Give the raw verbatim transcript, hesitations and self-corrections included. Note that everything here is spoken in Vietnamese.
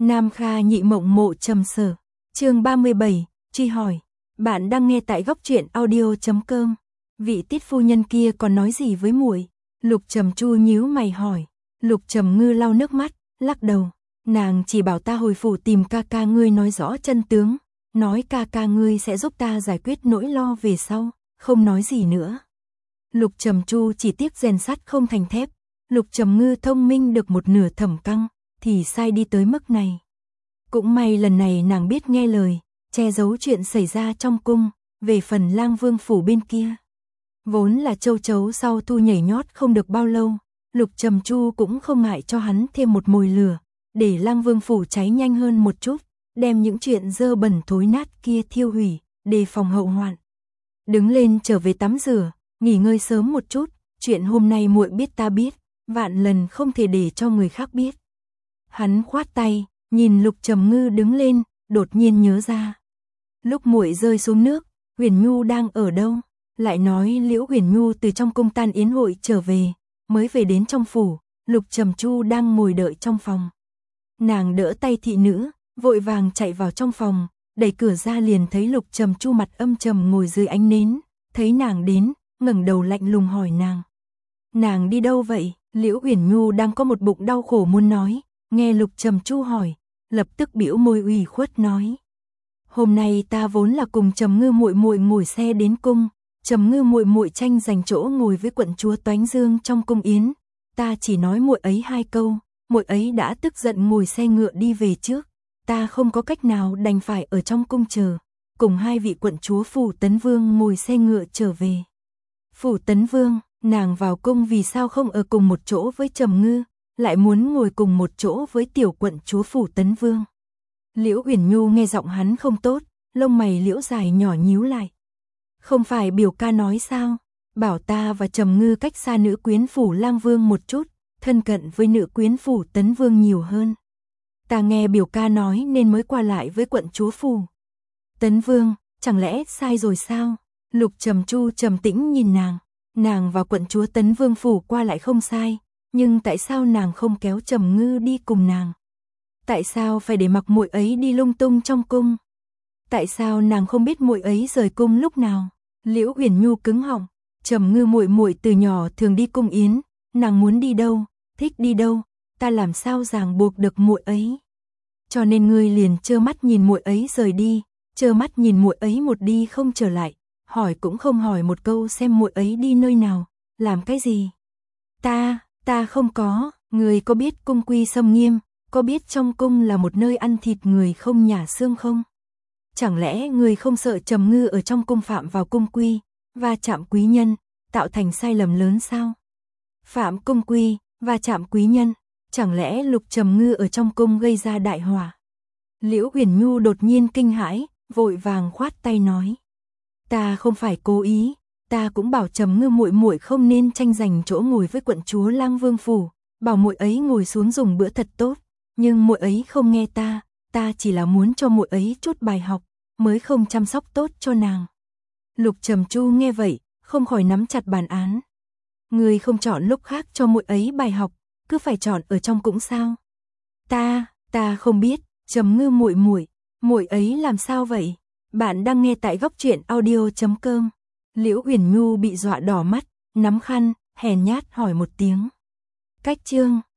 Nam Kha Nhị Mộng Mộ Trầm Sở. Chương ba mươi bảy, truy hỏi. Bạn đang nghe tại góc truyện audio chấm com. Vị tiết phu nhân kia còn nói gì với muội? Lục Trầm Chu nhíu mày hỏi. Lục Trầm Ngư lau nước mắt, lắc đầu. Nàng chỉ bảo ta hồi phủ tìm ca ca ngươi nói rõ chân tướng, nói ca ca ngươi sẽ giúp ta giải quyết nỗi lo về sau, không nói gì nữa. Lục Trầm Chu chỉ tiếc rèn sắt không thành thép. Lục Trầm Ngư thông minh được một nửa Thẩm Căng, thì sai đi tới mức này. Cũng may lần này nàng biết nghe lời, che giấu chuyện xảy ra trong cung. Về phần Lang Vương phủ bên kia, vốn là châu chấu sau thu nhảy nhót không được bao lâu, Lục Trầm Chu cũng không ngại cho hắn thêm một mồi lửa, để Lang Vương phủ cháy nhanh hơn một chút, đem những chuyện dơ bẩn thối nát kia thiêu hủy, đề phòng hậu hoạn. Đứng lên trở về tắm rửa, nghỉ ngơi sớm một chút, chuyện hôm nay muội biết ta biết, vạn lần không thể để cho người khác biết. Hắn khoát tay, nhìn Lục Trầm Ngư đứng lên, đột nhiên nhớ ra. Lúc muội rơi xuống nước, Huyền Nhu đang ở đâu? Lại nói Liễu Huyền Nhu từ trong cung tan yến hội trở về, mới về đến trong phủ, Lục Trầm Chu đang ngồi đợi trong phòng. Nàng đỡ tay thị nữ, vội vàng chạy vào trong phòng, đẩy cửa ra liền thấy Lục Trầm Chu mặt âm trầm ngồi dưới ánh nến, thấy nàng đến, ngẩng đầu lạnh lùng hỏi nàng. Nàng đi đâu vậy? Liễu Huyền Nhu đang có một bụng đau khổ muốn nói, nghe Lục Trầm Chu hỏi, lập tức bĩu môi ủy khuất nói. Hôm nay ta vốn là cùng Trầm Ngư muội muội ngồi xe đến cung, Trầm Ngư muội muội tranh giành chỗ ngồi với quận chúa Toánh Dương trong cung yến, ta chỉ nói muội ấy hai câu, muội ấy đã tức giận ngồi xe ngựa đi về trước, ta không có cách nào đành phải ở trong cung chờ, cùng hai vị quận chúa Phủ Tấn Vương ngồi xe ngựa trở về. Phủ Tấn Vương, nàng vào cung vì sao không ở cùng một chỗ với Trầm Ngư, lại muốn ngồi cùng một chỗ với tiểu quận chúa Phủ Tấn Vương. Liễu Huyền Nhu nghe giọng hắn không tốt, lông mày liễu dài nhỏ nhíu lại. Không phải biểu ca nói sao, bảo ta và Trầm Ngư cách xa nữ quyến phủ Lang Vương một chút, thân cận với nữ quyến phủ Tấn Vương nhiều hơn. Ta nghe biểu ca nói nên mới qua lại với quận chúa Phủ Tấn Vương, chẳng lẽ sai rồi sao? Lục Trầm Chu trầm tĩnh nhìn nàng, nàng và quận chúa Tấn Vương phủ qua lại không sai, nhưng tại sao nàng không kéo Trầm Ngư đi cùng nàng? Tại sao phải để mặc muội ấy đi lung tung trong cung? Tại sao nàng không biết muội ấy rời cung lúc nào? Liễu Huyền Nhu cứng họng, Trầm Ngư muội muội từ nhỏ thường đi cung yến, nàng muốn đi đâu, thích đi đâu, ta làm sao ràng buộc được muội ấy? Cho nên ngươi liền trơ mắt nhìn muội ấy rời đi, trơ mắt nhìn muội ấy một đi không trở lại, hỏi cũng không hỏi một câu xem muội ấy đi nơi nào, làm cái gì? Ta, ta không có, ngươi có biết cung quy xâm nghiêm, có biết trong cung là một nơi ăn thịt người không nhả xương không? Chẳng lẽ ngươi không sợ Trầm Ngư ở trong cung phạm vào cung quy, va chạm quý nhân, tạo thành sai lầm lớn sao? Phạm cung quy, va chạm quý nhân, chẳng lẽ Lục Trầm Ngư ở trong cung gây ra đại họa? Liễu Huyền Nhu đột nhiên kinh hãi, vội vàng khoát tay nói. Ta không phải cố ý, ta cũng bảo Trầm Ngư muội muội không nên tranh giành chỗ ngồi với quận chúa Lang Vương phủ, bảo muội ấy ngồi xuống dùng bữa thật tốt, nhưng muội ấy không nghe ta, ta chỉ là muốn cho muội ấy chút bài học, mới không chăm sóc tốt cho nàng. Lục Trầm Chu nghe vậy, không khỏi nắm chặt bàn án. Ngươi không chọn lúc khác cho muội ấy bài học, cứ phải chọn ở trong cũng sao? Ta, ta không biết, Trầm Ngư muội muội, muội ấy làm sao vậy? Bạn đang nghe tại góc truyện audio chấm com. Liễu Huyền Nhu bị dọa đỏ mắt, nắm khăn, hèn nhát hỏi một tiếng. Cách chương